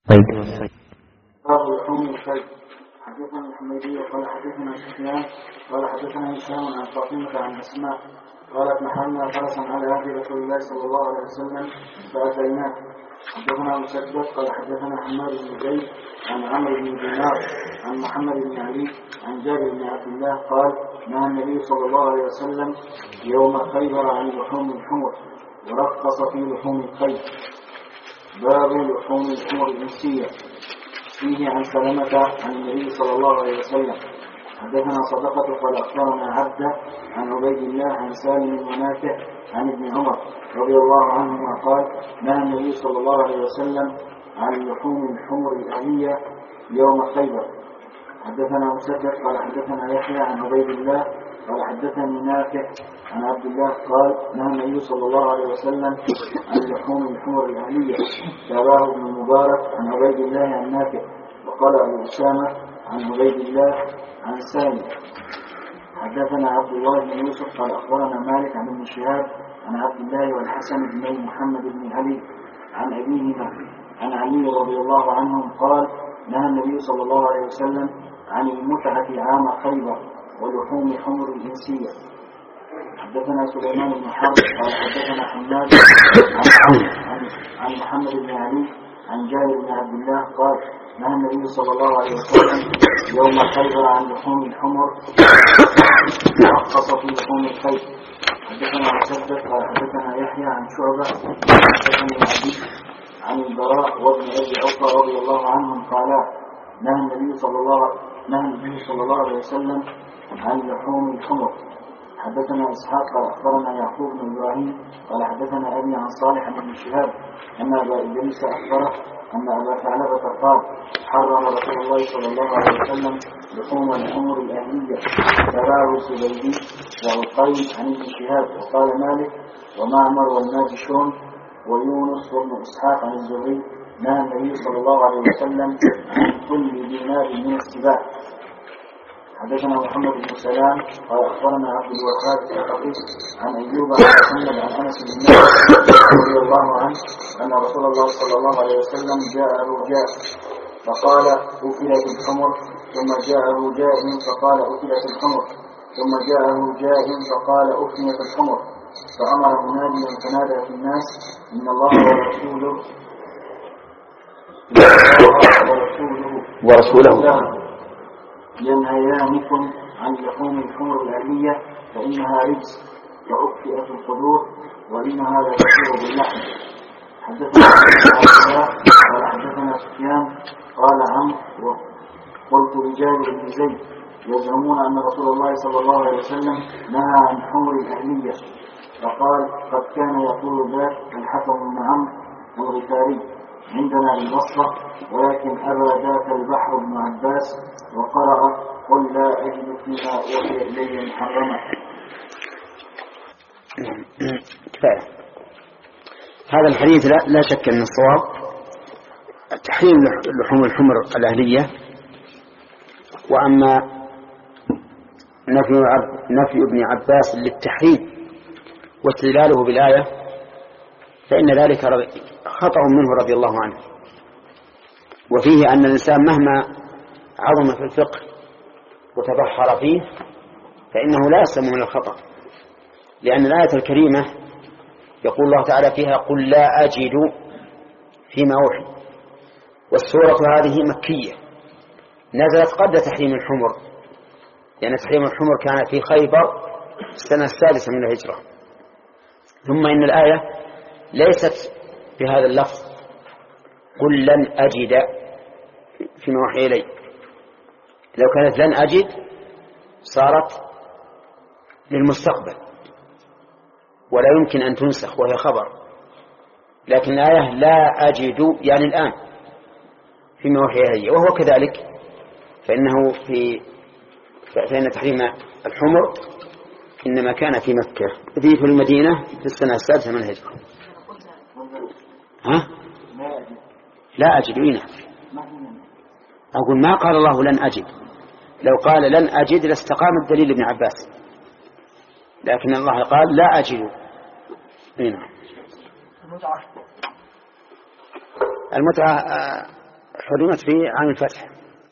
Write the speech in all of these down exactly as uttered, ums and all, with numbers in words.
طيب. باب لحوم الكلب. حدثنا الحميدي قال حدثنا سفيان قال حدثنا هشام عن فاطمة عن أسماء قالت نحرنا فرسا على عهد رسول الله صلى الله عليه وسلم فأتيناه. حدثنا مسدد قال حدثنا حماد بن زيد عن عمرو بن دينار عن محمد بن علي عن جابر بن عبد الله قال نهى النبي صلى الله عليه وسلم يوم خيبر عن لحوم الحمر ورخص في لحوم الخيل. باب لحوم الحمر الإنسية. فيه عن سلمة عن النبي صلى الله عليه وسلم. حدثنا صدقة قال أخبرنا عبده عن عبيد الله عن سالم ونافع عن ابن عمر رضي الله عنهما قال نهى النبي صلى الله عليه وسلم عن لحوم الحمر الأهلية يوم خيبر. حدثنا مسدد قال حدثنا يحيى عن عبيد الله قال حدثني نافع عن عبد الله قال نهى النبي صلى الله عليه وسلم عن لحوم الحمر الأهلية. تابعه ابن المبارك عن عبيد الله عن نافع وقال أبو أسامة عن عبيد الله عن سالم. حدثنا عبد الله بن يوسف قال أخبرنا مالك عن ابن شهاب عن عبد الله والحسن بن محمد بن علي عن أبيهما عن علي رضي الله عنهم قال نهى النبي صلى الله عليه وسلم عن المتعة عام خيبر ولحوم حمر الإنسية. حدثنا سليمان بن حرب قال حدثنا حماد عن, عن, عن محمد بن علي عن جابر بن عبد الله قال نهى النبي صلى الله عليه وسلم يوم خيبر عن لحوم الحمر ورخص في لحوم الخيل. حدثنا مسدد قال حدثنا يحيى عن شعبة حدثني عبيد عن البراء وابن أبي أوفى رضي الله عنهم قالا نهى النبي صلى الله نهى النبي صلى الله عليه وسلم عن لحوم الحمر. حدثنا إسحاق قال أخبرنا يعقوب بن إبراهيم قال حدثنا أبي عن صالح بن شهاب أن أبا إدريس أخبره أن أبا ثعلبة قال حرم رسول الله صلى الله عليه وسلم لحوم الحمر الأهلية. تبعه الزبيدي وعقيل عن ابن شهاب وقال مالك ومعمر والناجشون ويونس وابن إسحاق عن الزهري نهى النبي صلى الله عليه وسلم عن كل دينار من السباع. حدثنا محمد بن سلام قال أخبرنا عبد الوهاب الثقفي عن أيوب عن محمد عن أنس بن مالك رضي الله عنه أن رسول الله صلى الله عليه وسلم جاءه جاء فقال أكلت الحمر ثم جاءه جاء فقال أكلت الحمر ثم جاءه جاء فقال أفنيت الحمر فأمر مناديا فنادى في الناس إن الله ورسوله ورسوله, ورسوله ينهيانكم عن لحوم الحمر الأهلية فإنها رجس وأكفئت القدور وإنها لا تسير باللحم. حدثنا قال حدثنا سفيان قال عمرو قلت لجابر بن زيد يزعمون أن رسول الله صلى الله عليه وسلم نهى عن حمر الأهلية فقال قد كان يقول ذاك الحكم بن عمرو الغفاري عندنا بالبصرة ولكن أبى ذاك البحر بن عباس وقرأ قل لا أجد فيما أوحي إلي محرما. كفاية. هذا الحديث لا, لا شك أن الصواب تحريم لحوم الحمر الأهلية. وأما نفي, نفي ابن عباس للتحريم واستدلاله بالآية فإن ذلك خطأ منه رضي الله عنه. وفيه أن الإنسان مهما عظم في الفقه وتبحر فيه فإنه لا يسلم من الخطأ، لأن الآية الكريمة يقول الله تعالى فيها قل لا أجد فيما أوحي، والسورة هذه مكية نزلت قبل تحريم الحمر، لأن تحريم الحمر كان في خيبر السنة السادسة من الهجرة. ثم إن الآية ليست بهذا اللفظ قل لن أجد فيما أوحي إلي، لو كانت لن أجد صارت للمستقبل ولا يمكن أن تنسخ وهي خبر، لكن الآية لا أجد يعني الآن فيما أوحي إلي، وهو كذلك فإنه في فإن تحريم الحمر إنما كان في مكة في المدينة في السنة السادسة من الهجرة. ها؟ لا أجد إينا أقول ما قال الله لن أجد، لو قال لن أجد لاستقام الدليل ابن عباس، لكن الله قال لا أجد إينا. المتعة حرمت في عام الفتح.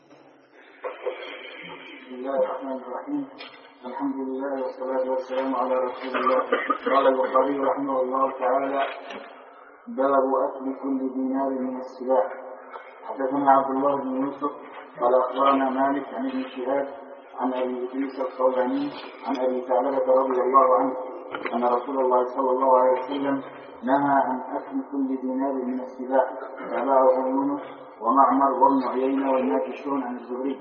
بسم الله الرحمن الرحيم. الحمد لله والصلاة والسلام على رسول الله. قال البخاري رحمه الله تعالى: باب أكل كل دينار من السلاح. حدثنا عبد الله بن يوسف قال أخبرنا مالك عن ابن شهاب عن أبي إدريس الخولاني عن أبي ثعلبة رضي الله عنه أن رسول الله صلى الله عليه وسلم نهى عن أكل كل دينار من السلاح. تابعه يونس ومعمر وابن عيينة والناكشون عن الزهري.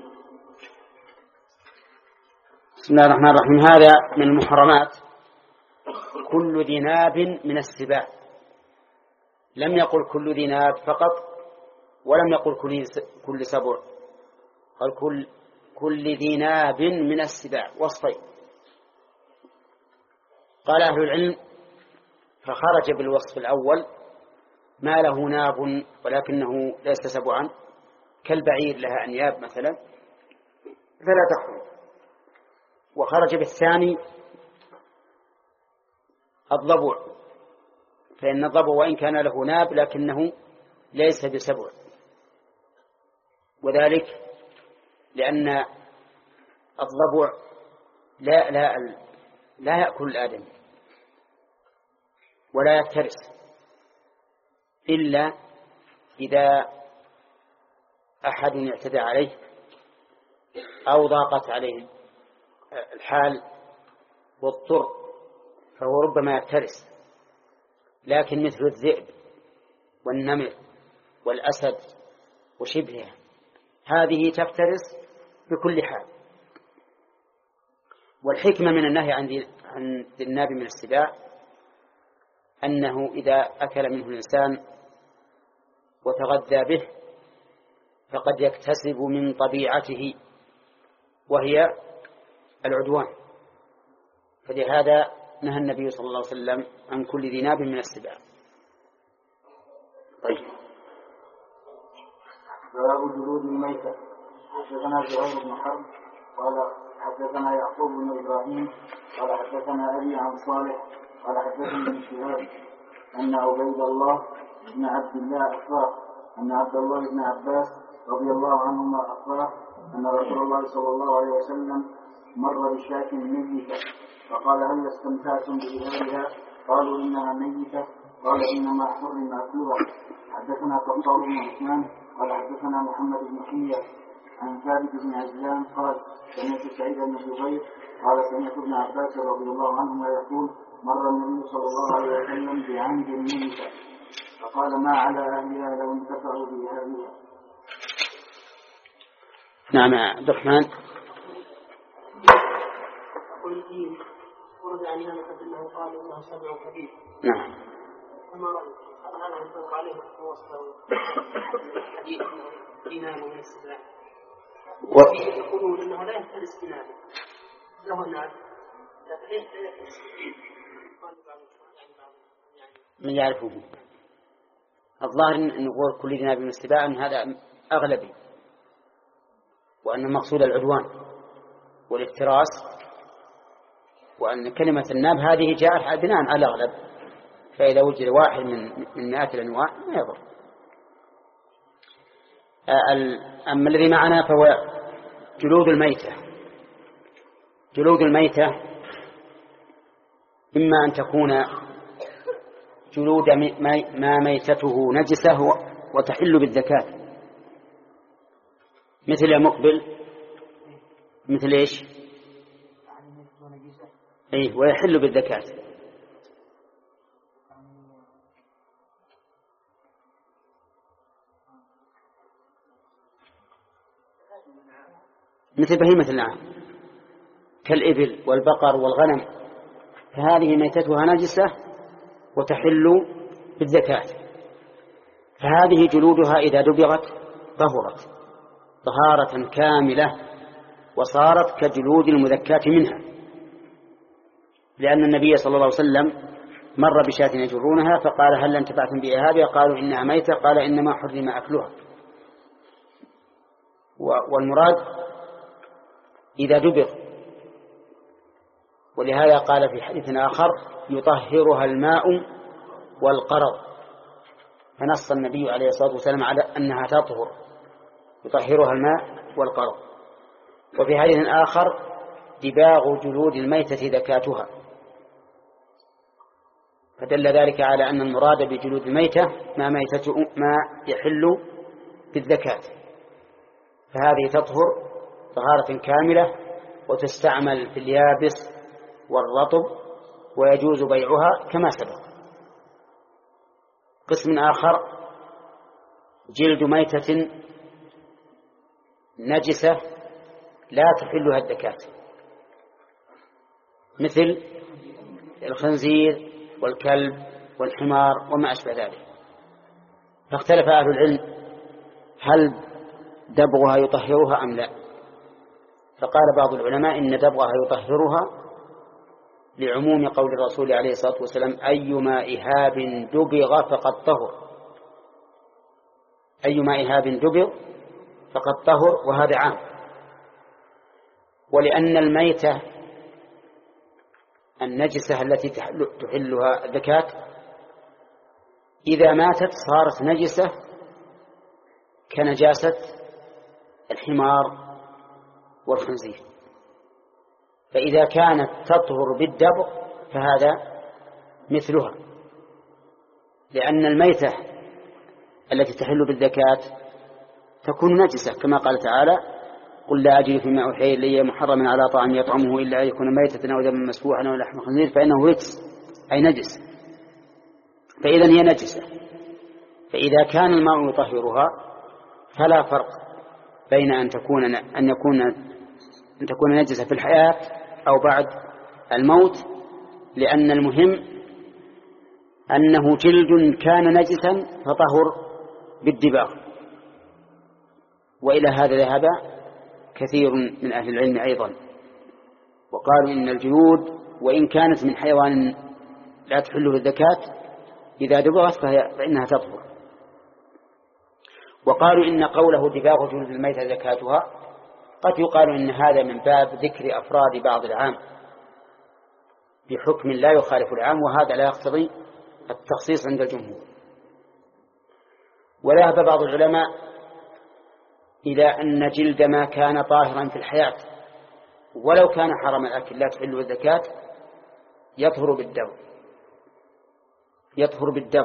بسم الله الرحمن الرحيم. هذا من المحرمات كل ذي ناب من السباع. لم يقل كل ذي ناب فقط، ولم يقل كل سبع، قال كل كل ذي ناب من السباع وصفين. قال أهل العلم فخرج بالوصف الأول ما له ناب ولكنه ليس سبعا كالبعير لها أنياب مثلا فلا تحرم. وخرج بالثاني الضبع، فإن الضبع وإن كان له ناب لكنه ليس بسبع، وذلك لأن الضبع لا, لا, لا يأكل الآدم ولا يفترس إلا إذا أحد يعتدى عليه أو ضاقت عليه الحال واضطر فهو ربما يفترس. لكن مثل الذئب والنمر والأسد وشبهه هذه تفترس بكل حال. والحكمة من النهي عن الناب من السباع أنه إذا أكل منه الإنسان وتغذى به فقد يكتسب من طبيعته وهي العدوان، فلهذا نهى النبي صلى الله عليه وسلم عن كل ذي ناب من السباع. طيب. باب جلود الميتة. حدثنا زهير بن حرب قال حدثنا يعقوب بن إبراهيم قال حدثنا أبي عن صالح قال حدثني ابن شهاب أن عبيد الله بن عبد الله أخبره أن عبد الله بن عباس رضي الله عنهما أخبره أن رسول الله صلى الله عليه وسلم مر بشاة ميتة فقال: هل استمتعتم بإهلها؟ قالوا: إنها ميتة. قال: إنما حرم أكلها. حدثنا طبطاب بن عثمان قال حدثنا محمد بن حية عن ثابت بن عجلان قال: سمعت سعيد بن جبير قال: سمعت ابن عباس رضي الله عنهما يقول: مر النبي صلى الله عليه وسلم بعمد ميتة فقال: ما على أهلها لو انتفعوا بهذه. نعم عبد الرحمن. ورد عن الإمام أنه قال إنه سبع كبير. نعم. فما رأيك؟ هذا ينطبق عليه وصله حديث دينار من السباع. وفيه يقولون إنه لا يفترس دينار له النار لكن ليس يفترس. من يعرفه الظاهر أن نقول كل دينار من السباع أن هذا أغلبي، وأن المقصود العدوان والافتراس، وأن كلمة الناب هذه جاءت بناء على الأغلب، فإذا وجد واحد من من مئات الأنواع ما يضر. أما الذي معنا فهو جلود الميتة. جلود الميتة إما أن تكون جلود ما ميتته نجسة وتحل بالزكاة، مثل المقبل، مثل إيش؟ أيه ويحل بالزكاة. مثل بهيمة الأنعام كالإبل والبقر والغنم، فهذه ميتتها نجسة وتحل بالزكاة، فهذه جلودها إذا دبغت طهرت طهارة كاملة وصارت كجلود المذكاة منها، لأن النبي صلى الله عليه وسلم مر بشاة يجرونها فقال: هل انتفعتم بإهابها؟ قالوا: إنها ميتة. قال: إنما حرم أكلها. والمراد إذا دبغ، ولهذا قال في حديث آخر: يطهرها الماء والقرض، فنص النبي عليه الصلاة والسلام على أنها تطهر يطهرها الماء والقرض. وفي حديث آخر دباغ جلود الميتة زكاتها، فدل ذلك على أن المراد بجلود الميتة ما, ميتة ما يحل بالزكاة، فهذه تطهر طهارة كاملة وتستعمل في اليابس والرطب ويجوز بيعها كما سبق. قسم آخر جلد ميتة نجسة لا تحلها الزكاة، مثل الخنزير والكلب والحمار وما أشبه ذلك. فاختلف أهل العلم هل دبغها يطهرها أم لا، فقال بعض العلماء إن دبغها يطهرها لعموم قول الرسول عليه الصلاة والسلام أيما إهاب دبغ فقد طهر، أيما إهاب دبغ فقد طهر، وهذا عام. ولأن الميتة النجسة التي تحلها الزكاة إذا ماتت صارت نجسة كنجاسة الحمار والخنزير، فإذا كانت تطهر بالدبغ فهذا مثلها، لأن الميتة التي تحل بالزكاة تكون نجسة كما قال تعالى قل لا أجد فيما أوحي إلي محرما على طعام يطعمه إلا أن يكون ميتة أو دما مسفوحا أو لحم خنزير فإنه رجس أي نجس، فإذا هي نجسة. فإذا كان الماء يطهرها فلا فرق بين أن تكون أن يكون أن تكون نجسة في الحياة أو بعد الموت، لأن المهم أنه جلد كان نجسا فطهر بالدباغ. وإلى هذا ذهب كثير من أهل العلم أيضا، وقالوا إن الجلود وإن كانت من حيوان لا تحله الزكاة إذا دبغت فإنها تطهر. وقالوا إن قوله دباغ جلود الميتة زكاتها قد يقال إن هذا من باب ذكر أفراد بعض العام بحكم لا يخالف العام، وهذا لا يقتضي التخصيص عند الجمهور. وذهب بعض العلماء إلى أن جلد ما كان طاهرا في الحياة ولو كان حرم الأكل لا تحل الزكاة يطهر بالدم يطهر بالدم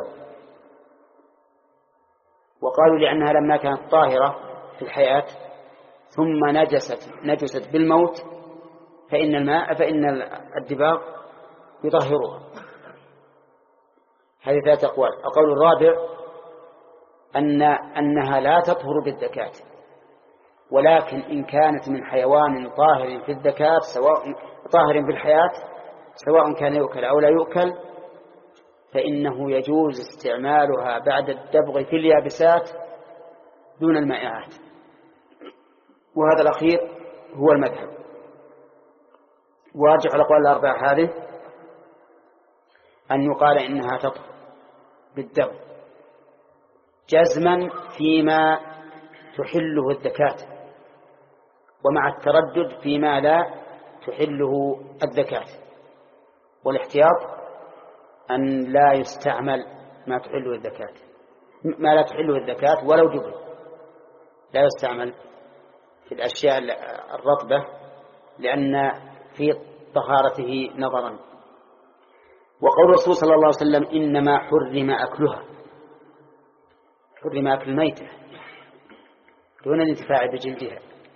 وقالوا لأنها لما كانت طاهرة في الحياة ثم نجست نجست بالموت فإن الماء فإن الدباغ يطهرها. هذه ثلاثة أقوال. القول الرابع أن أنها لا تطهر بالزكاة، ولكن إن كانت من حيوان طاهر في الزكاة سواء طاهر في الحياة سواء كان يؤكل أو لا يؤكل فإنه يجوز استعمالها بعد الدبغ في اليابسات دون المائعات، وهذا الأخير هو المذهب. وارجح الأقوال الأربعة هذه أن يقال إنها تطهر بالدبغ جزما فيما تحله الزكاة، ومع التردد فيما لا تحله الزكاة، والاحتياط أن لا يستعمل ما تحله الزكاة ما لا تحله الزكاة ولو دبر، لا يستعمل في الأشياء الرطبة لأن في طهارته نظرا. وقول الرسول صلى الله عليه وسلم إنما حرم أكلها، حرم أكل الميتة دون الانتفاع بجلدها،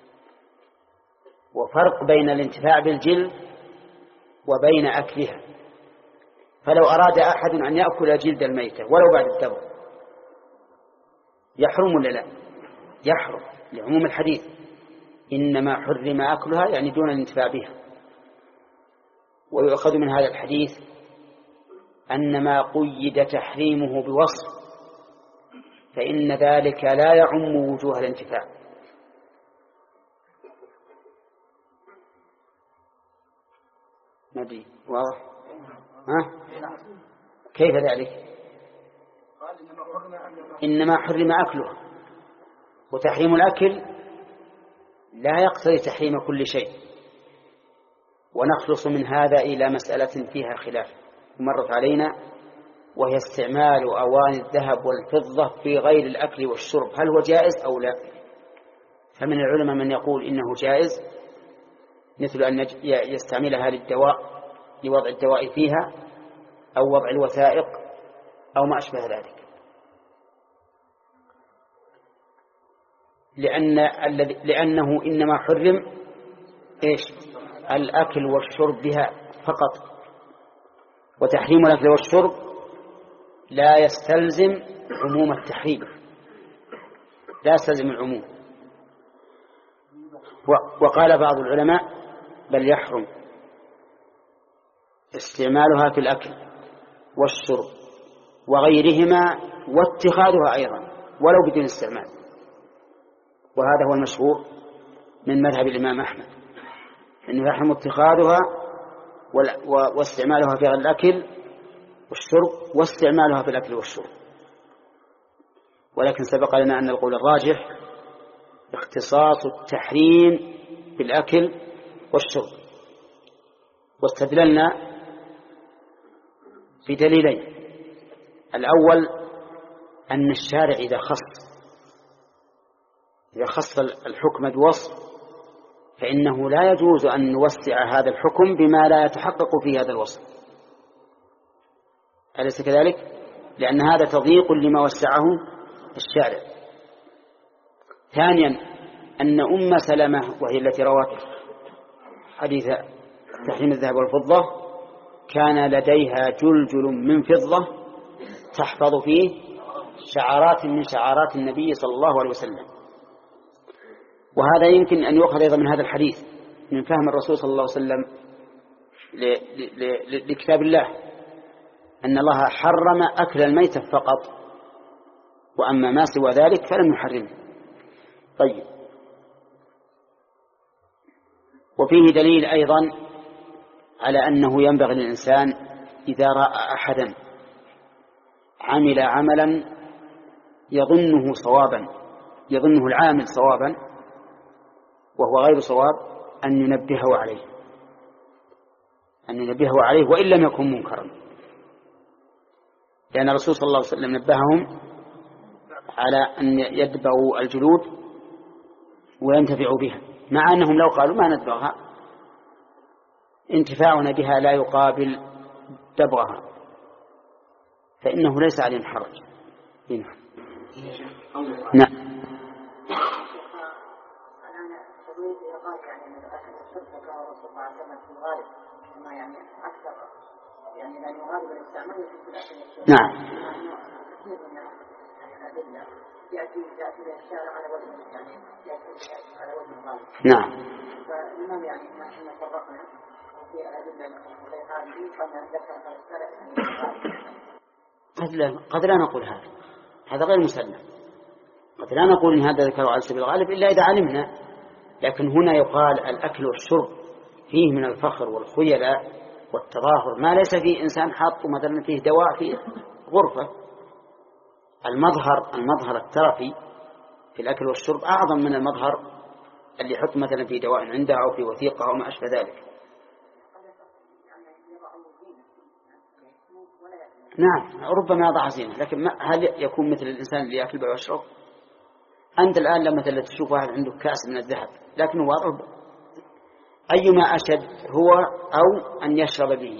وفرق بين الانتفاع بالجلد وبين أكلها. فلو أراد أحد أن يأكل جلد الميتة ولو بعد الدبغ يحرم ولا لا؟ يحرم لعموم الحديث إنما حرم أكلها يعني دون الانتفاع بها. ويؤخذ من هذا الحديث أن ما قيد تحريمه بوصف فإن ذلك لا يعم وجوه الانتفاع. نبي واضح؟ ها؟ كيف ذلك؟ إنما حرم أكله، وتحريم الأكل لا يقتضي تحريم كل شيء. ونخلص من هذا إلى مسألة فيها خلاف مرت علينا، وهي استعمال أواني الذهب والفضة في غير الأكل والشرب، هل هو جائز أو لا؟ فمن العلماء من يقول إنه جائز، مثل أن يستعملها للدواء، لوضع الدواء فيها أو وضع الوثائق أو ما أشبه ذلك، لأن لأنه إنما حرم إيش؟ الأكل والشرب بها فقط، وتحريم الأكل والشرب لا يستلزم عموم التحريم، لا يستلزم العموم. وقال بعض العلماء بل يحرم استعمالها في الأكل والشرب وغيرهما واتخاذها أيضا ولو بدون استعمال، وهذا هو المشهور من مذهب الإمام أحمد، أنه يحرم اتخاذها واستعمالها في الأكل والشرب واستعمالها في الأكل والشرب. ولكن سبق لنا أن القول الراجح اختصاص التحريم بالأكل والشرب، واستدللنا بدليلين: الأول أن الشارع إذا خص إذا خص الحكم بوصف فإنه لا يجوز أن نوسع هذا الحكم بما لا يتحقق في هذا الوصف، أليس كذلك؟ لأن هذا تضييق لما وسعه الشارع. ثانيا أن أم سلمة وهي التي روت حديث تحريم الذهب والفضة كان لديها جلجل من فضة تحفظ فيه شعارات من شعارات النبي صلى الله عليه وسلم. وهذا يمكن أن يؤخذ أيضا من هذا الحديث من فهم الرسول صلى الله عليه وسلم لكتاب الله، أن الله حرم أكل الميتة فقط، وأما ما سوى ذلك فلم يحرمه. طيب، وفيه دليل أيضا على أنه ينبغي للإنسان إذا رأى أحدا عمل عملا يظنه صوابا، يظنه العامل صوابا وهو غير صواب، أن ينبهه عليه أن ينبهه عليه وإن لم يكن منكرا، لأن الرسول صلى الله عليه وسلم نبههم على أن يدبغوا الجلود وينتفعوا بها، مع أنهم لو قالوا ما ندبغها انتفاعنا بها لا يقابل دبغها فإنه ليس عليهم حرج. نعم. نعم. نعم. قد لا, قد لا نقول هذا هذا غير مسلم، قد لا نقول إن هذا ذكر على سبيل الغالب إلا إذا علمنا، لكن هنا يقال الأكل والشرب فيه من الفخر والخيلاء والتظاهر ما ليس فيه إنسان حاط مثلا فيه دواء في غرفة. المظهر المظهر الترفي في الأكل والشرب أعظم من المظهر اللي يحط مثلا في دواء عنده أو في وثيقة أو ما أشبه ذلك. نعم، ربما يضع زينة، لكن هل يكون مثل الإنسان اللي يأكل ويشرب؟ أنت الآن لما تشوف واحد عنده كأس من الذهب لكنه واضع، أيما أشد هو أو أن يشرب به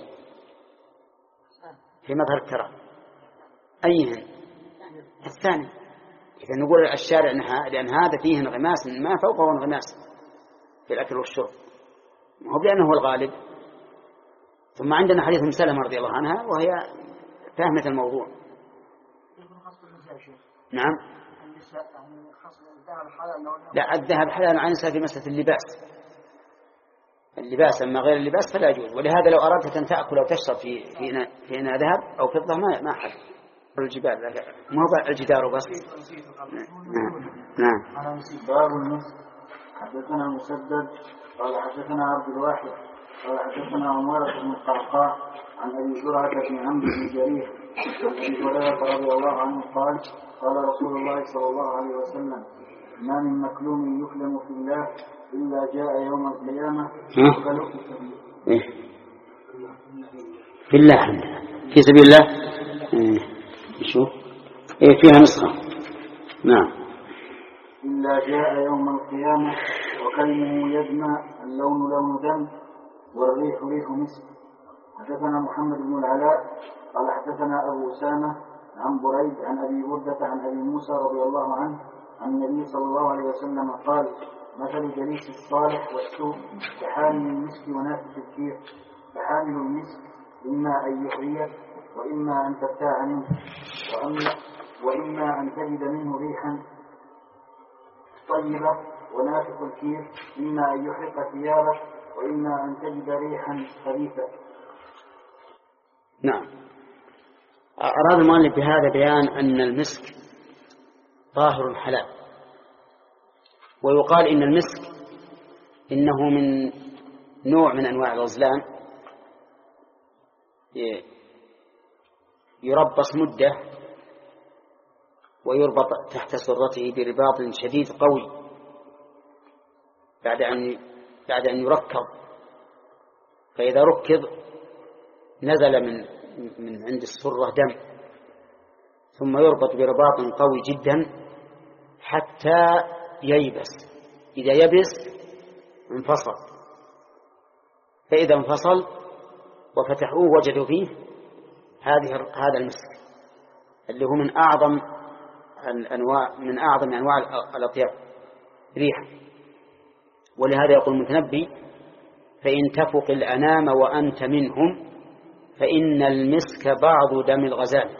في مظهر الترى؟ أيهن؟ الثاني. إذا نقول الشارع نهى لأن هذا فيه انغماس ما فوقه انغماس في الأكل والشرب، هو لأنه هو الغالب. ثم عندنا حديث أم سلمة رضي الله عنها وهي فهمت الموضوع. نعم. لا، الذهب حلال عن النساء في مسألة اللباس، اللباس أما غير اللباس فلا يجوز. ولهذا لو أردت أن تأكل أو تشرب في في في إناء ذهب أو فضة ما ما حد الجبال ما هو الجدار بس. نعم. نعم. باب النص. حدثنا مسدد قال حدثنا عبد الواحد قال حدثنا عمارة بن القعقاع عن أبي زرعة بن عمرو بن جرير عن أبي هريرة رضي الله عنه قال قال رسول الله صلى الله عليه وسلم: ما من مكلوم يكلم في الله إلا جاء يوم القيامة في الله في سبيل الله. شوف إيه فيها نسخة. نعم. إلا جاء يوم القيامة وكلمه يدمى اللون لون دم والريح ريح مسك. حدثنا محمد بن العلاء قال حدثنا أبو أسامة عن بريد عن أبي بردة عن أبي موسى رضي الله عنه عن النبي صلى الله عليه وسلم قال مثل جليس الصالح والسوء كحامل المسك ونافث الكير. فحامل المسك إما أن يحييك وإما أن تبتاع منه وإما أن تجد منه ريحا طيبة، ونافث الكير إما أن يحرق ثيابك وإما أن تجد ريحا خبيثة. نعم. أراد المؤلف بهذا بيان أن المسك طاهر حلال، ويقال إن المسك إنه من نوع من أنواع الغزلان يربص مدة ويربط تحت سرته برباط شديد قوي بعد أن بعد أن يركض، فإذا ركض نزل من من عند السرة دم، ثم يربط برباط قوي جدا حتى ييبس. إذا يبس انفصل، فإذا انفصل وفتحوه وجدوا فيه هذه هذا المسك اللي هو من أعظم الأنواع من أعظم أنواع الأطياب ريحا. ولهذا يقول المتنبي: فإن تفق الأنام وأنت منهم فإن المسك بعض دم الغزال.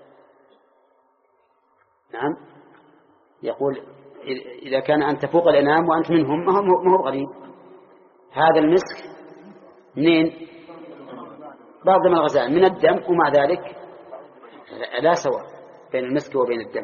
نعم، يقول إذا كان أن تفوق الأنام وأنت منهم ما هو غريب، هذا المسك منين؟ بعض دم الغزال من الدم، ومع ذلك لا سواء بين المسك وبين الدم.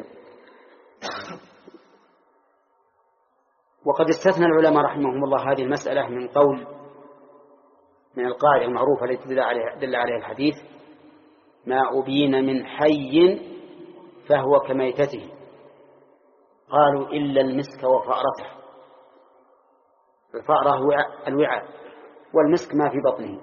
وقد استثنى العلماء رحمهم الله هذه المسألة من قول من القاعدة المعروفة التي دل عليها الحديث: ما أبين من حي فهو كميتته، قالوا إلا المسك وفأرته. الفأرة هو الوعاء والمسك ما في بطنه.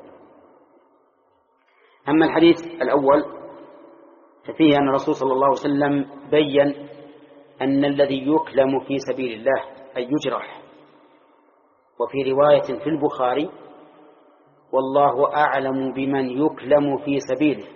أما الحديث الأول ففيه أن الرسول صلى الله عليه وسلم بيّن أن الذي يكلم في سبيل الله أي يجرح. وفي رواية في البخاري: والله أعلم بمن يكلم في سبيله.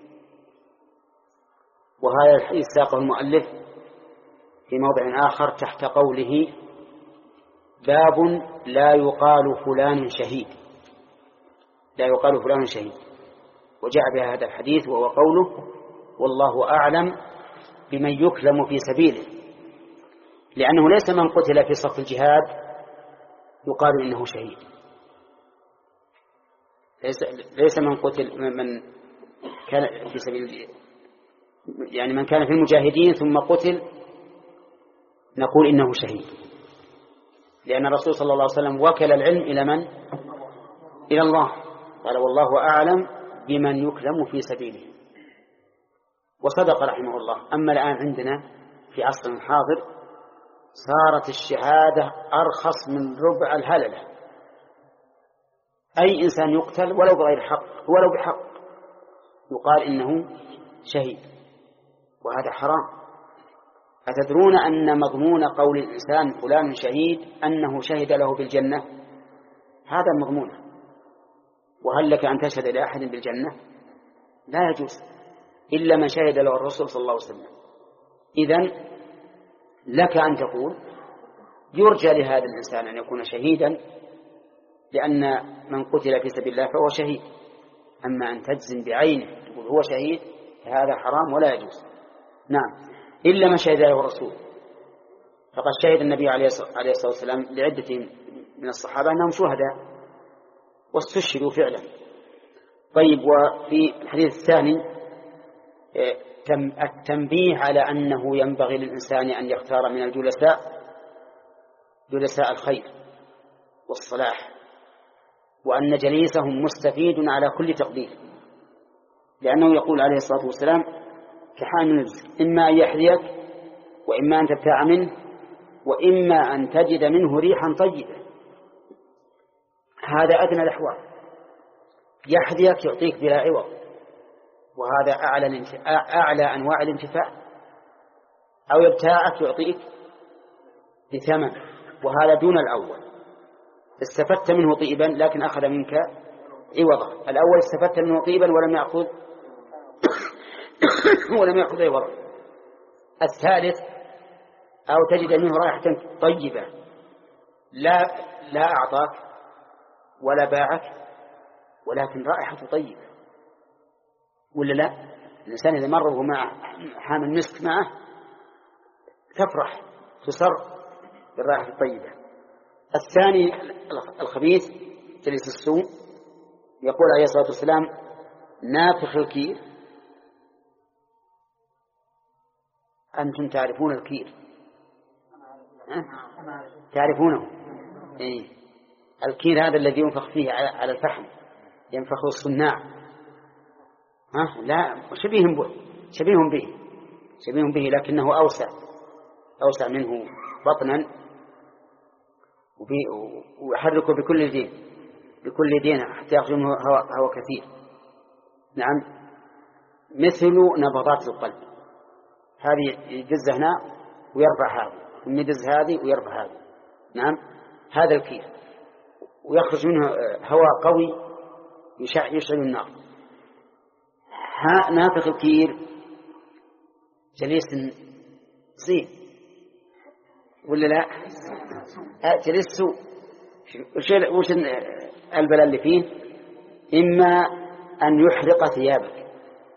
وهذا الحديث ساقه المؤلف في موضع آخر تحت قوله: باب لا يقال فلان شهيد، لا يقال فلان شهيد. وجاء بهذا الحديث وهو قوله: والله أعلم بمن يكلم في سبيله، لأنه ليس من قتل في صف الجهاد يقال إنه شهيد، ليس من قتل من كان في سبيل يعني من كان في المجاهدين ثم قتل نقول إنه شهيد، لأن الرسول صلى الله عليه وسلم وكل العلم إلى من؟ إلى الله، قال: والله أعلم بمن يكلم في سبيله. وصدق رحمه الله. أما الآن عندنا في عصر الحاضر صارت الشهادة أرخص من ربع الهللة. أي إنسان يقتل ولو بغير حق ولو بحق يقال إنه شهيد، وهذا حرام. أتدرون أن مضمون قول الإنسان فلان شهيد أنه شهد له بالجنة؟ هذا مضمونه. وهل لك أن تشهد لأحد بالجنة؟ لا يجوز إلا من شهد له الرسول صلى الله عليه وسلم. إذن لك أن تقول يرجى لهذا الإنسان أن يكون شهيدا لأن من قتل في سبيل الله فهو شهيد. أما أن تجزم بعينه تقول هو شهيد هذا حرام ولا يجوز. نعم، إلا من شهد له الرسول، فقد شهد النبي عليه الصلاة والسلام لعدة من الصحابة أنهم شهداء واستشهدوا فعلا. طيب، وفي الحديث الثاني التنبيه على أنه ينبغي للإنسان أن يختار من الجلساء جلساء الخير والصلاح، وأن جليسهم مستفيد على كل تقدير، لأنه يقول عليه الصلاة والسلام كحامل المسك: إما أن يحذيك وإما أن تبتاع منه وإما أن تجد منه ريحا طيبة. هذا أدنى الأحوال. يحذيك يعطيك بلا عوض، وهذا أعلى, أعلى أنواع الانتفاع. أو يبتاعك يعطيك بثمن، وهذا دون الأول. استفدت منه طيبا لكن أخذ منك عوضا. الأول استفدت منه طيبا ولم يأخذ ولم يأخذ عوضا. الثالث أو تجد منه رائحة طيبة لا لا أعطاك ولا باعك، ولكن رائحة طيبة، ولا لا؟ الإنسان إذا مر وهو مع حامل مسك معه تفرح تسر بالرائحة الطيبة. الثاني الخبيث جليس السوء، يقول عليه الصلاة والسلام نافخ الكير. أنتم تعرفون الكير؟ أه؟ تعرفونه؟ إيه؟ الكير هذا الذي ينفخ فيه على الفحم، ينفخ الصناع. ها؟ لا، شبيه به شبيه به شبيه به لكنه أوسع أوسع منه بطنا، ويحرك بكل دين بكل دين حتى يخرج منه هواء كثير. نعم، مثل نبضات القلب، هذه يدز هنا ويرفع هذه، ويدز هذه ويرفع هذه. نعم، هذا الكير، ويخرج منه هواء قوي يشعل النار. نافخ الكير جليس صين ولا لا؟ جليس سوء. وش البلاء اللي فيه؟ إما أن يحرق ثيابك.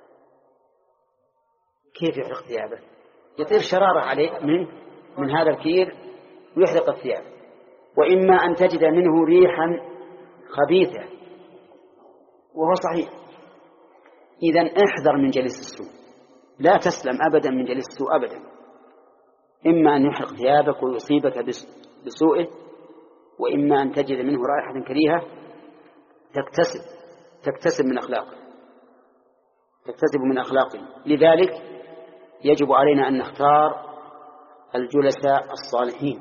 كيف يحرق ثيابك؟ يطير شرارة عليه من من هذا الكير ويحرق الثياب. وإما أن تجد منه ريحا خبيثة، وهو صحيح. إذن احذر من جليس السوء، لا تسلم أبدا من جليس السوء أبدا. إما أن يحرق ثيابك ويصيبك بسوءه، وإما أن تجد منه رائحة كريهة تكتسب تكتسب من أخلاقه تكتسب من أخلاقه. لذلك يجب علينا أن نختار الجلساء الصالحين،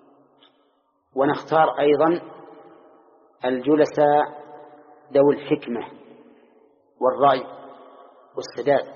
ونختار أيضا الجلساء ذوي الحكمة والرأي والسداد،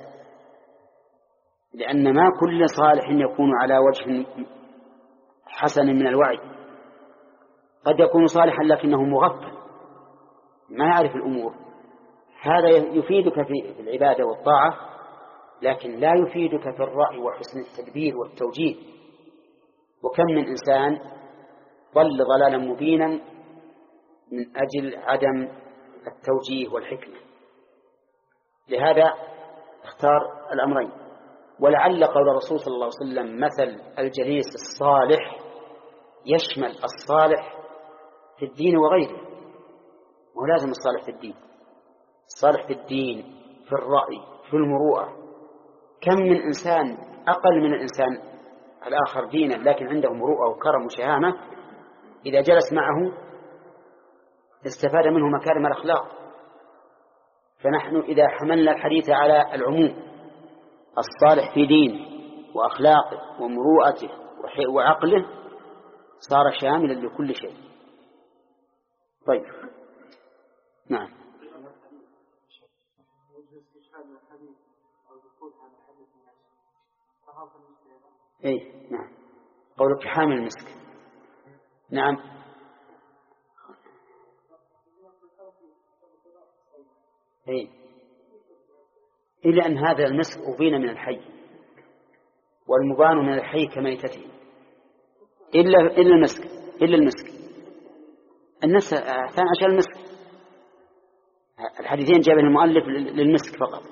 لأن ما كل صالح يكون على وجه حسن من الوعي. قد يكون صالحا لكنه مغفل ما يعرف الأمور، هذا يفيدك في العبادة والطاعة، لكن لا يفيدك في الرأي وحسن التدبير والتوجيه. وكم من إنسان ضل ضلالا مبينا من أجل عدم التوجيه والحكمة. لهذا اختار الأمرين. ولعل قول الرسول صلى الله عليه وسلم مثل الجليس الصالح يشمل الصالح في الدين وغيره، وهو لازم الصالح في الدين، الصالح في الدين في الرأي في المروءة. كم من إنسان أقل من الإنسان الآخر دينا لكن عنده مروءة وكرم وشهامة، إذا جلس معه استفاد منه مكارم الأخلاق. فنحن إذا حملنا الحديث على العموم، الصالح في دينه وأخلاقه ومروءته وعقله صار شاملا لكل شيء. طيب، نعم. اي نعم، قولك حامل المسك. نعم، اي إلا أن هذا المسك أبين من الحي، والمبان من الحي كميتته، إلا إلا المسك إلا المسك الناس ثاني أشياء المسك. الحديثين جاب المؤلف للمسك فقط.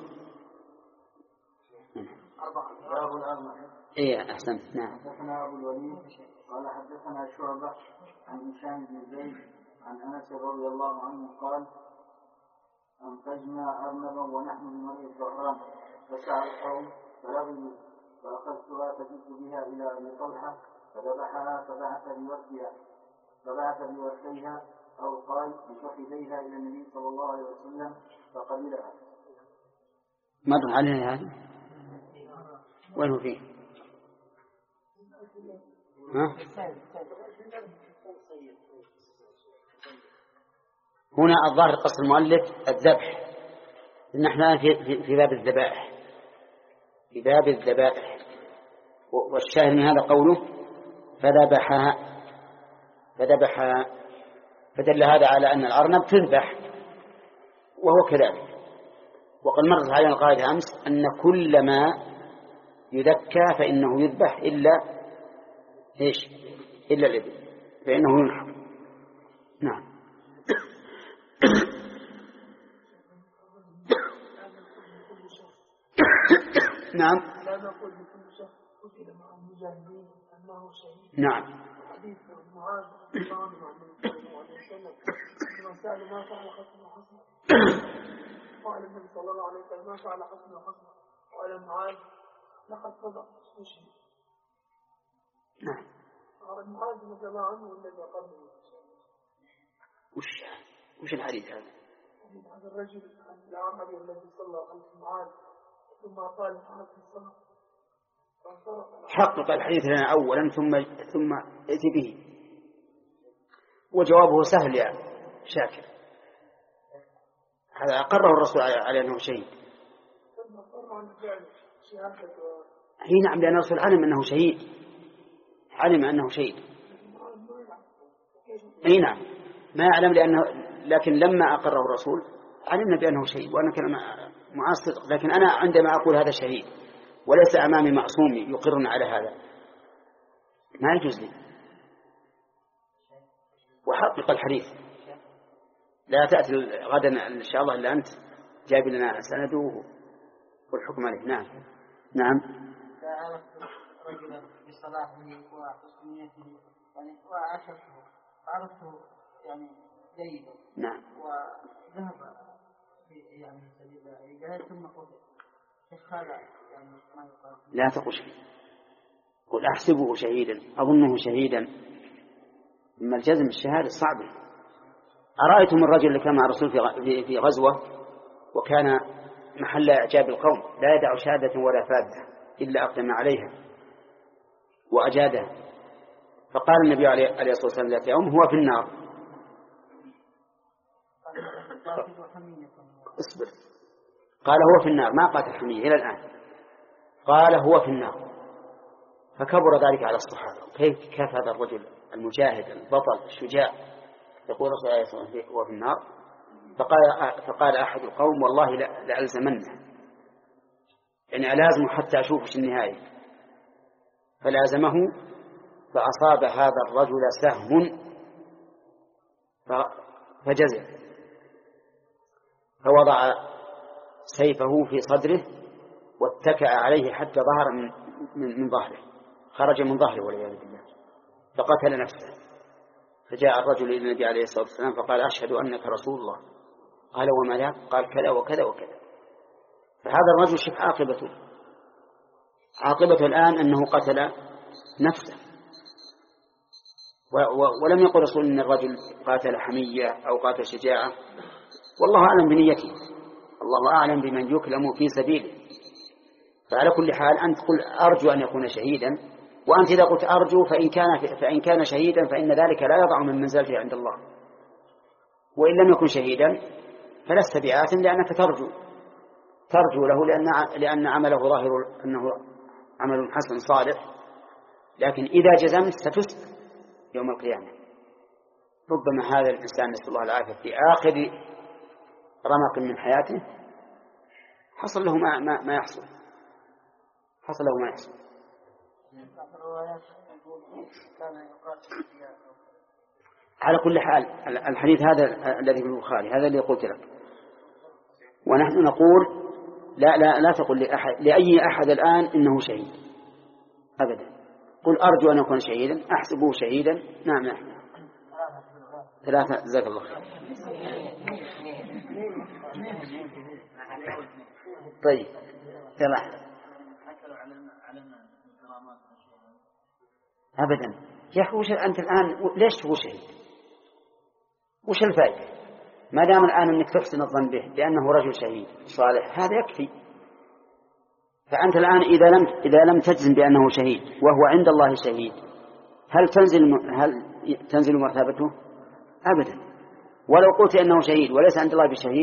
إيه أحسن. نعم. حدثنا أبو الوليد قال حدثنا شعبة عن هشام بن زيد عن أنس رضي الله عنه قال أنتجنا أرنبا ونحن بمرء الظهران فسعى القوم فلغوا فأخذتها فجئت بها إلى أبي طلحة فذبحها فبعث بوردها فبعث بورديها أو قال بفخذيها إلى النبي صلى الله عليه وسلم فقبلها. مر علينا هذا؟ وين هو فيه؟ ها؟ هنا الظاهر قصد المؤلف الذبح، نحن في في باب الذبائح في باب الذبائح والشاهد من هذا قوله فذبحها فذبحها فدل هذا على أن الأرنب تذبح، وهو كذلك. وقد مرت علينا القاعدة أمس أن كل ما يذكى فإنه يذبح إلا إيش؟ إلا الإبل فإنه ينحر. نعم. نعم. نعم. حديث معاذ رضي الله عنه عليه وسلم لما سأل ما فعل حسن وحسن قال النبي صلى الله عليه وسلم ما فعل حسن وحسن قال معاذ لقد صدق وشهد. نعم. قال معاذ رضي الله عنه الذي قبله. وش وش الحديث هذا؟ هذا الرجل الأعرابي الذي صلى عليه معاذ ثم قال معاذ في الصلاة. حقق الحديث لنا أولا ثم ثم ائت به. وجوابه سهل يا شاكر. هذا أقره الرسول على أنه شهيد. هي نعم، لأن الرسول علم أنه شهيد، علم أنه شهيد. أي نعم، ما يعلم لأنه، لكن لما أقره الرسول علمنا بأنه شهيد وأنا كلام معاصر. لكن أنا عندما أقول هذا شهيد وليس أمامي معصوم يقرن على هذا ما يجوز لي. وحقق الحديث، لا تأتي غدا إن شاء الله إلا أنت جايب لنا سنده والحكم عليه. نعم. نعم. لا عرفت رجلا بصلاحه وحسنيته يعني وعاشرته عرفته يعني جيدا. نعم. وذهب يعني سبيل الله ثم قتل. كيف هذا يعني ما يقال؟ لا تقل شيء، قل أحسبه شهيدا، أظنه شهيدا. أما الجزم الشهادة صعبة. أرأيتم الرجل اللي كان مع الرسول في غزوة وكان محل إعجاب القوم، لا يدع شهادة ولا فادة إلا أقدم عليها وأجادها، فقال النبي عليه الصلاة والسلام لا تعم هو في النار. اصبر. قال هو في النار، ما قاتل حمية إلى الآن، قال هو في النار. فكبر ذلك على الصحابة، كيف كيف هذا الرجل المجاهد البطل الشجاع يقول رسول الله صلى الله عليه وسلم هو في النار؟ فقال فقال أحد القوم والله لألزمنه، يعني ألازمه حتى أشوف في النهاية. فلازمه فأصاب هذا الرجل سهم فجزع، فوضع سيفه في صدره واتكأ عليه حتى ظهر من, من, من ظهره، خرج من ظهره والعياذ بالله، فقتل نفسه. فجاء الرجل إلى النبي عليه الصلاة والسلام فقال أشهد أنك رسول الله. قال وما ذاك؟ قال كذا وكذا وكذا. فهذا الرجل شوف عاقبته، عاقبته الآن أنه قتل نفسه. ولم يقل رسول إن الرجل قاتل حمية أو قاتل شجاعة، والله أعلم بنيته، الله أعلم بمن يكلم في سبيله. فعلى كل حال أنت قل أرجو أن يكون شهيدا، وأنت إذا قلت أرجو فإن كان, فإن كان شهيدا فإن ذلك لا يضع من منزلته عند الله، وإن لم يكن شهيدا فلست بآثم لأنك ترجو ترجو له لأن, لأن عمله ظاهر أنه عمل حسن صالح. لكن إذا جزمت ستسأل يوم القيامة. ربما هذا الإنسان نسأل الله العافية في آخر رمق من حياته حصل له ما, ما, ما يحصل حصل له ما يحصل. على كل حال الحديث هذا الذي في البخاري هذا اللي قلت لك، ونحن نقول لا لا لا تقل لأحد لأي أحد الآن إنه شهيد أبدا. قل أرجو أن يكون شهيدا، أحسبه شهيدا. نعم نحن ثلاثة. جزاك الله خير. طيب يلا. أبدا يا أخي، وش أنت الآن ليش تقول شهيد؟ وش الفائدة؟ ما دام الآن أنك تحسن الظن به لأنه رجل شهيد صالح هذا يكفي. فأنت الآن إذا لم إذا لم تجزم بأنه شهيد وهو عند الله شهيد، هل تنزل هل تنزل مرتبته؟ أبدا. ولو قلت أنه شهيد وليس عند الله بشهيد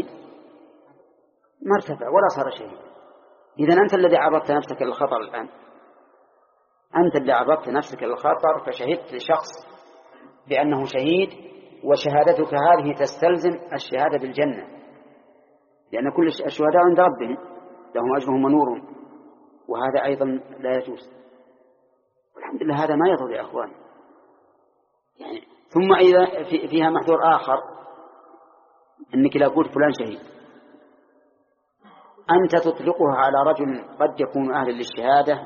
ما ارتفع ولا صار شهيد. إذا أنت الذي عرضت نفسك للخطر الآن. أنت اللي عرضت نفسك للخطر فشهدت لشخص بأنه شهيد، وشهادتك هذه تستلزم الشهادة بالجنة، لأن كل الشهداء عند ربهم لهم أجرهم ونورهم، وهذا أيضا لا يجوز. الحمد لله هذا ما يضر يا أخوان يعني. ثم إذا في فيها محذور آخر، أنك لا قلت فلان شهيد، أنت تطلقها على رجل قد يكون أهلا للشهادة،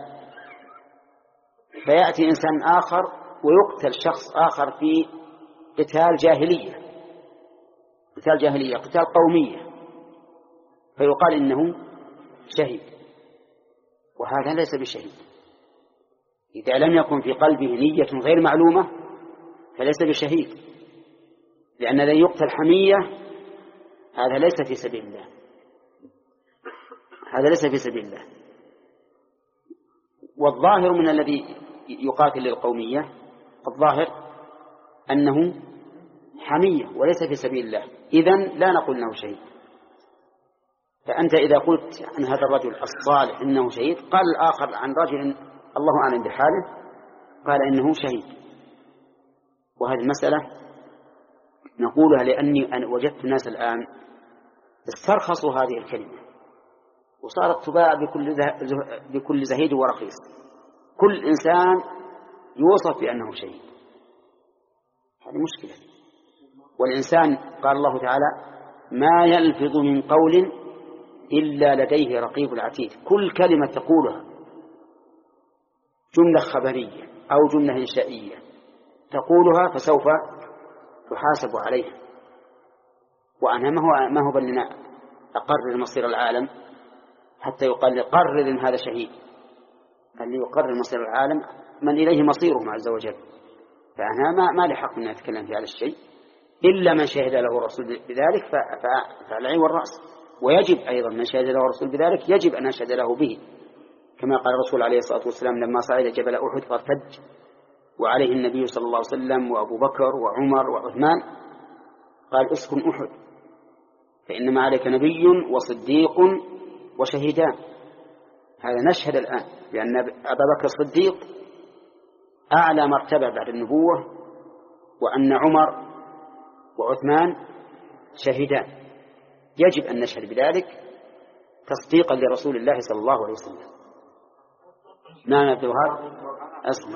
فيأتي إنسان آخر ويقتل شخص آخر في قتال جاهلية، قتال جاهلية قتال قومية، فيقال إنه شهيد، وهذا ليس بشهيد. إذا لم يكن في قلبه نية غير معلومة فليس بشهيد، لأن الذي يقتل حمية هذا ليس في سبيل الله، هذا ليس في سبيل الله. والظاهر من الذي يقاتل للقومية، الظاهر أنه حمية وليس في سبيل الله، إذن لا نقول أنه شهيد. فأنت إذا قلت عن هذا الرجل الصالح إنه شهيد، قال الآخر عن رجل الله أعلم بحاله قال إنه شهيد. وهذه المسألة نقولها لأني أنا وجدت الناس الآن استرخصوا هذه الكلمة وصارت تباع بكل, بكل زهيد ورخيص. كل إنسان يوصف بأنه شهيد، هذه مشكلة. والإنسان قال الله تعالى ما يلفظ من قول إلا لديه رقيب عتيد. كل كلمة تقولها جملة خبرية أو جملة إنشائية تقولها فسوف تحاسب عليها. وأنا ما هو ما هو بلنا أقرر مصير العالم حتى يقال قرر إن هذا شهيد، اللي يقرر مصير العالم من إليه مصيرهم عز وجل. فأنا ما ما لحق أن أتكلم في هذا الشيء إلا من شهد له الرسول بذلك فعلى العين والرأس. ويجب أيضا من شهد له الرسول بذلك يجب أن أشهد له به، كما قال الرسول عليه الصلاة والسلام لما صعد جبل أحد فارتج وعليه النبي صلى الله عليه وسلم وأبو بكر وعمر وعثمان، قال اسكن أحد فإنما عليك نبي وصديق وشهيدان. هذا نشهد الآن لأن أبا بكر الصديق أعلى مرتبة بعد النبوة، وأن عمر وعثمان شهيدان، يجب أن نشهد بذلك تصديقا لرسول الله صلى الله عليه وسلم. نعم عبد الوهاب أصبر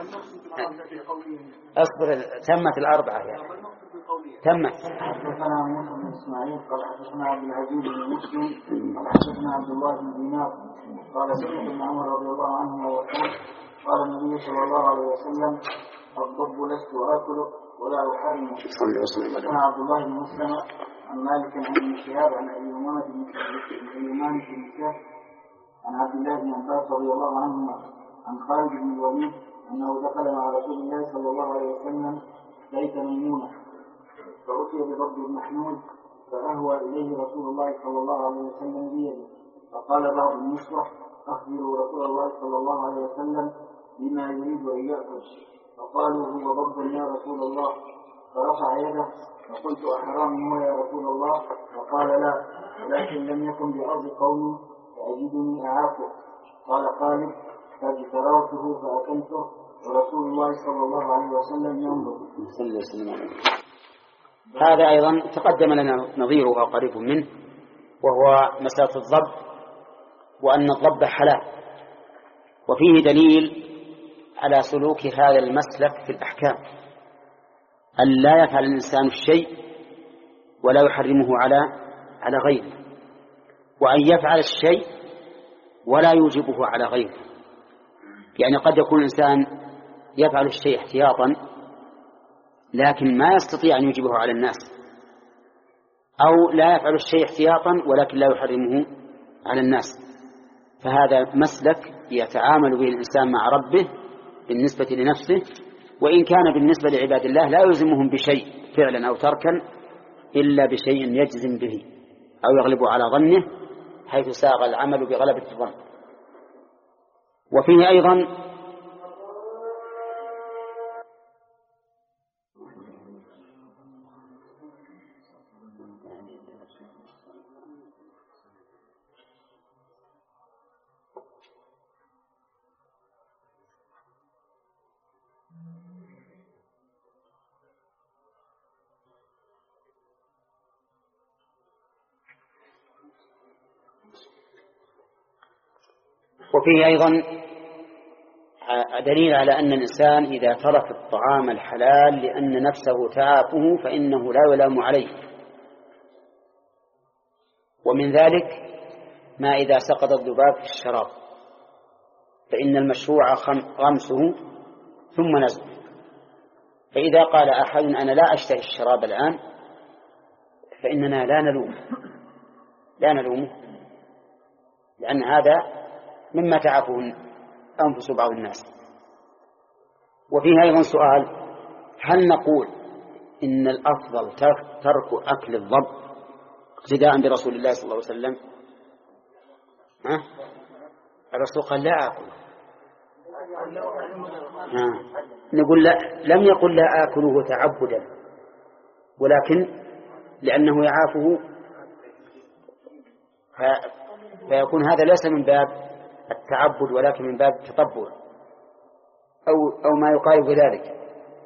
أصبر تمت الأربعة يعني. تمت. حدثنا موسى بن إسماعيل قال حدثنا عبد العزيز بن مسلم قال حدثنا عبد الله بن دينار قال سمعت ابن عمر رضي الله عنه وقال قال النبي صلى الله عليه وسلم الضب لست آكله ولا أحرمه. حدثنا عبد الله بن مسلم عن مالك عن ابن شهاب عن أبي أمامة بن شهاب عن عبد الله بن عباس رضي الله عنهما عن خالد بن الوليد أنه دخل مع رسول الله صلى الله عليه وسلم بيت ميمونة فأتي بضب محمود فأهوى إليه رسول الله صلى الله عليه وسلم بيده، فقال بعض النسوة أخبروا رسول الله صلى الله عليه وسلم بما يريد أن يأكل، فقالوا هو ضب يا رسول الله، فرفع يده فقلت أحرام هو يا رسول الله؟ فقال لا، ولكن لم يكن بأرض قومي فأجدني أعافه. قال خالد فاجتررته فأكلته ورسول الله صلى الله عليه وسلم ينظر. هذا أيضا تقدم لنا نظيره وقريب منه، وهو مسألة الضب، وأن الضب حلال. وفيه دليل على سلوك هذا المسلك في الأحكام، أن لا يفعل الإنسان الشيء ولا يحرمه على على غيره، وأن يفعل الشيء ولا يوجبه على غيره. يعني قد يكون الإنسان يفعل الشيء احتياطا لكن ما يستطيع أن يوجبه على الناس، أو لا يفعل الشيء احتياطا ولكن لا يحرمه على الناس. فهذا مسلك يتعامل به الإنسان مع ربه بالنسبة لنفسه، وإن كان بالنسبة لعباد الله لا يلزمهم بشيء فعلا أو تركا إلا بشيء يجزم به أو يغلب على ظنه، حيث ساغ العمل بغلبة الظن. وفيه أيضا وفيه أيضا دليل على أن الإنسان إذا ترك الطعام الحلال لأن نفسه تعافه فإنه لا يلام عليه. ومن ذلك ما إذا سقط الذباب في الشراب فإن المشروع غمسه ثم نزله. فإذا قال أحد أنا لا أشتهي الشراب الآن فإننا لا نلومه لا نلومه لأن هذا مما تعافه أنفس بعض الناس. وفيه أيضا سؤال: هل نقول إن الأفضل ترك أكل الضب اقتداء برسول الله صلى الله عليه وسلم؟ ها؟ الرسول قال لا أكل. ها. نقول لا، لم يقل لا آكله تعبدا ولكن لأنه يعافه فيكون هذا ليس من باب التعبد ولكن من باب التطبع أو, أو ما يقارب ذلك.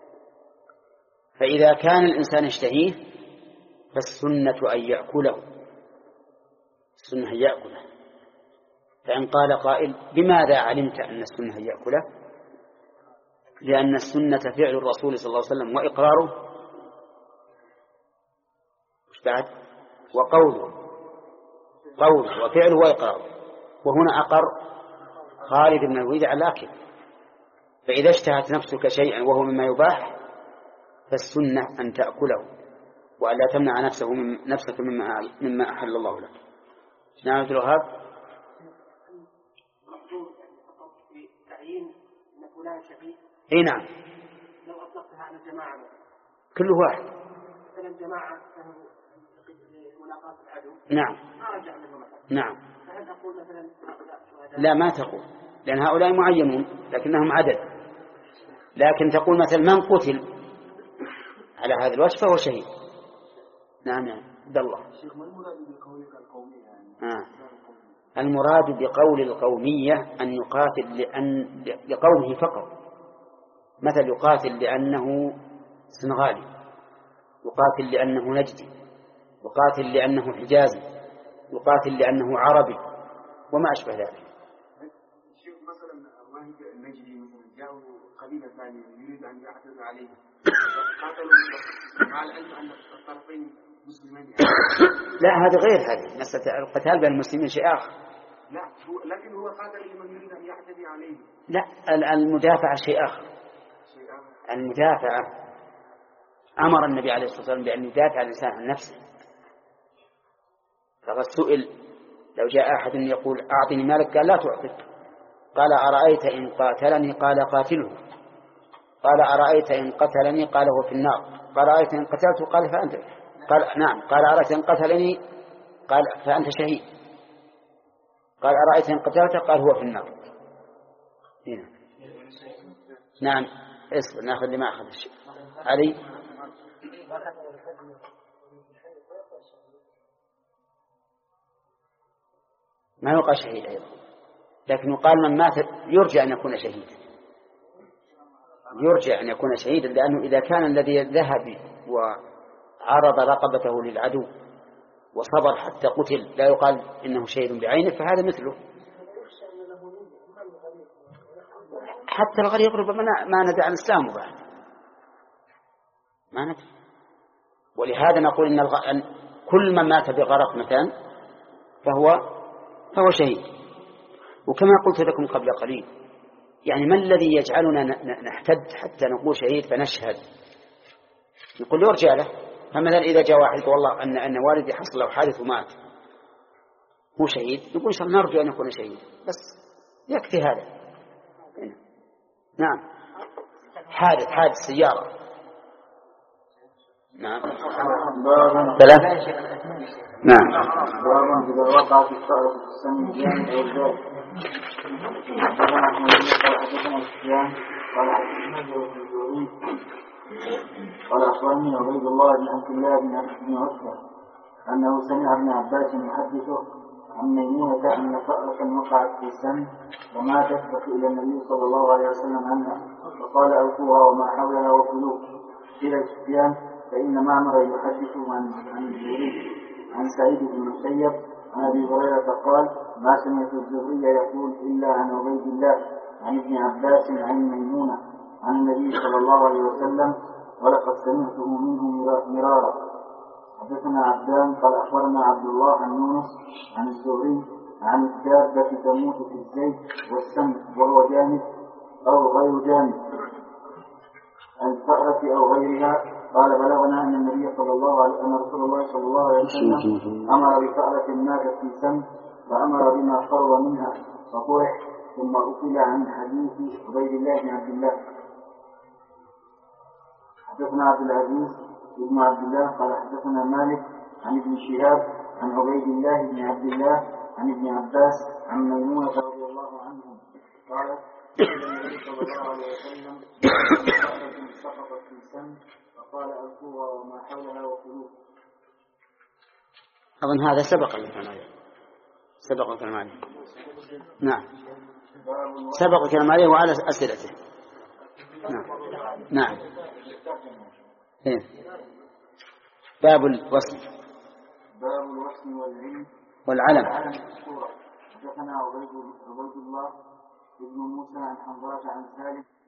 فإذا كان الإنسان يشتهيه فالسنة أن يأكله السنة أن يأكله. فإن قال قائل بماذا علمت أن السنة أن يأكله؟ لأن السنة فعل الرسول صلى الله عليه وسلم وإقراره مش بعد وقوله قوله وفعله وإقراره. وهنا أقر خالد بن الوليد على الأكل. فإذا اشتهت نفسك شيئا وهو مما يباح فالسنة أن تأكله وألا تمنع نفسه من نفسك مما مما أحل الله لك. نعم عبد الوهاب. اي نعم. لو اطلقتها على الجماعه كل واحد مثلا الجماعه كانوا ملاقاه العدو نعم ما رجع لهم مثلا نعم فهل اقول مثلا لا ما تقول لان هؤلاء معينون لكنهم عدد. لكن تقول مثلا من قتل على هذا الوجه فهو شهيد. نعم نعم عبد الله. شيخ ما المراد بقولك القوميه يعني؟ آه. المراد بقول القومية أن يقاتل لأن لقومه فقط. مثل يقاتل لأنه سنغالي، يقاتل لأنه نجدي، يقاتل لأنه حجازي، يقاتل لأنه عربي وما أشبه ذلك. شوف مثلا واحد نجدي مثلا جاءوا قبيلة ثانية يريد أن يعتدوا عليه قاتلوا مع العلم أن الطرفين مسلمين يعني. لا هذا غير هذه مسألة القتال بين المسلمين شيء آخر. لا هو لكن هو قاتل لمن يريد أن يعتدي عليه. لا المدافعة شيء آخر. المدافعة أمر النبي عليه الصلاة والسلام بأن يدافع الإنسان عن نفسه. فقد سئل لو جاء أحد يقول أعطني مالك قال لا تعطيك. قال أرأيت إن قاتلني قال قاتله. قال أرأيت إن قتلني قال هو في النار. قال أرأيت إن قتلته قال فأنت قال نعم. قال أرأيت إن قتلني قال فأنت شهيد. قال أرأيت إن قتلته قال هو في النار. هنا. نعم اصبر ناخذ اللي ما أخذ الشيء. علي ما يقال شهيد أيضا لكن يقال من مات يرجى أن يكون شهيدا يرجى أن يكون شهيدا لأنه إذا كان الذي ذهب وعرض رقبته للعدو وصبر حتى قتل لا يقال إنه شهيد بعينه فهذا مثله. حتى الغريق ربما ما ندع عن الإسلام بعد ما ندع. ولهذا نقول إن الغ... كل من مات بغرق مثلا فهو فهو شهيد. وكما قلت لكم قبل قليل يعني ما الذي يجعلنا نحتد حتى نقول شهيد فنشهد نقول يرجى له. فمثلا إذا جاء واحد والله أن أن والدي حصل له حادث ومات هو شهيد نقول إن شاء الله نرجو أن يكون شهيد بس يكفي هذا. نعم حادث حادث سيارة. نعم ثلاث. نعم باب إذا وقعت الشعر في السن الجامع أو الباب. قال أخبرني عبيد الله بن عبد الله بن عتبة أنه سمع ابن عباس يحدثه عن ميمونة أن فأرة وقعت في السن وماتت فسئل النبي صلى الله عليه وسلم عنها فقال أوفوها وما حولها وكلوه. قيل سفيان فإن معمر يحدث عن عن الزهري عن سعيد بن المسيب عن أبي هريرة قال ما سمعت الزهري يقول إلا عن عبيد الله عن ابن عباس عن ميمونة عن النبي صلى الله عليه وسلم ولقد سمعته منه مرارا. حدثنا عبدان قال أخبرنا عبد الله عن يونس عن الزهري عن الدابة تموت في الزيت والسمن وهو جامد أو غير جامد الفأرة أو غيرها. قال بلغنا أن النبي صلى الله عليه أن رسول الله صلى الله عليه وسلم أمر بفأرة ماتت في سم فأمر بما قرب منها فطرح ثم أكل عن حديث عبيد الله بن عبد الله. حدثنا عبد العزيز بن عبد الله قال حدثنا مالك عن ابن شهاب عن عبيد الله بن عبد الله عن ابن عباس عن ميمونة رضي الله عنهم قالت النبي صلى الله عليه وسلم فأرة سقطت في سم فقال ألقوها وما حولها وكلوه. أظن هذا سبق الكلام عليه سبق الكلام عليه نعم سبق الكلام عليه وعلى أسئلته. نعم نعم إيه. باب الوصل باب الوصل والعلم والعلم. حدثنا عبيد الله بن موسى عن حنظلة عن سالم